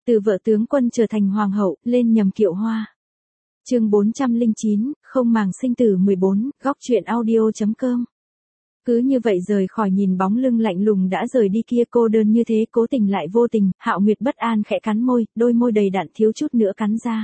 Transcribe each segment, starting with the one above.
Từ vợ tướng quân trở thành hoàng hậu, lên nhầm kiệu hoa. Chương 409, không màng sinh tử 14, góc truyện audio.com. Cứ như vậy rời khỏi nhìn bóng lưng lạnh lùng đã rời đi kia, cô đơn như thế, cố tình lại vô tình. Hạo Nguyệt bất an khẽ cắn môi, đôi môi đầy đặn thiếu chút nữa cắn ra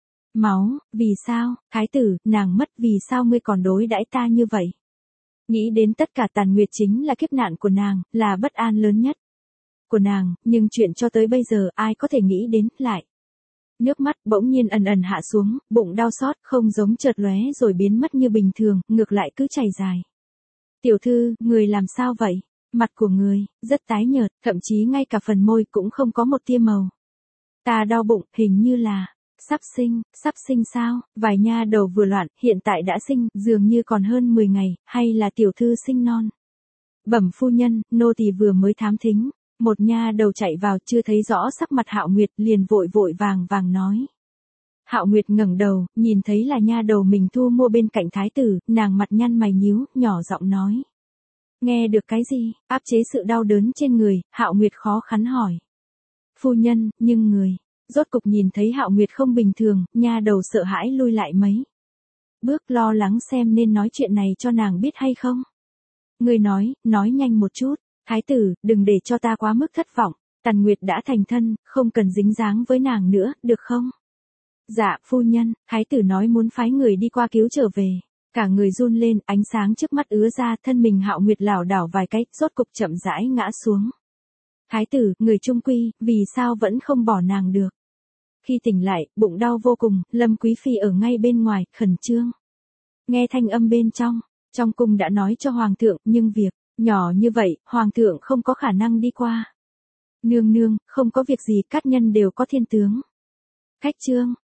máu. Vì sao, thái tử, nàng mất, vì sao ngươi còn đối đãi ta như vậy? Nghĩ đến tất cả, Tàn Nguyệt chính là kiếp nạn của nàng, là bất an lớn nhất của nàng, nhưng chuyện cho tới bây giờ ai có thể nghĩ đến. Lại nước mắt bỗng nhiên ẩn ẩn hạ xuống, bụng đau xót, không giống chợt lóe rồi biến mất như bình thường, ngược lại cứ chảy dài. Tiểu thư, người làm sao vậy? Mặt của người rất tái nhợt, thậm chí ngay cả phần môi cũng không có một tia màu. Ta đau bụng, hình như là sắp sinh sao? Vài nha đầu vừa loạn, hiện tại đã sinh, dường như còn hơn 10 ngày, hay là tiểu thư sinh non? Bẩm phu nhân, nô tỳ vừa mới thám thính. Một nha đầu chạy vào, chưa thấy rõ sắc mặt Hạo Nguyệt, liền vội vàng nói. Hạo Nguyệt ngẩng đầu, nhìn thấy là nha đầu mình thu mua bên cạnh thái tử, nàng mặt nhăn mày nhíu, nhỏ giọng nói. Nghe được cái gì? Áp chế sự đau đớn trên người, Hạo Nguyệt khó khăn hỏi. Phu nhân, nhưng người. Rốt cục nhìn thấy Hạo Nguyệt không bình thường, nha đầu sợ hãi lui lại mấy bước, lo lắng xem nên nói chuyện này cho nàng biết hay không. Người nói nhanh một chút. Thái tử, đừng để cho ta quá mức thất vọng. Tàn Nguyệt đã thành thân, không cần dính dáng với nàng nữa, được không? Dạ, phu nhân. Thái tử nói muốn phái người đi qua cứu trở về. Cả người run lên, ánh sáng trước mắt ứa ra, thân mình Hạo Nguyệt lảo đảo vài cái, rốt cục chậm rãi ngã xuống. Thái tử, người trung quy, vì sao vẫn không bỏ nàng được? Khi tỉnh lại, bụng đau vô cùng, Lâm Quý Phi ở ngay bên ngoài, khẩn trương. Nghe thanh âm bên trong cung đã nói cho hoàng thượng, nhưng việc nhỏ như vậy, hoàng thượng không có khả năng đi qua. Nương nương, không có việc gì, các nhân đều có thiên tướng. Khách trương,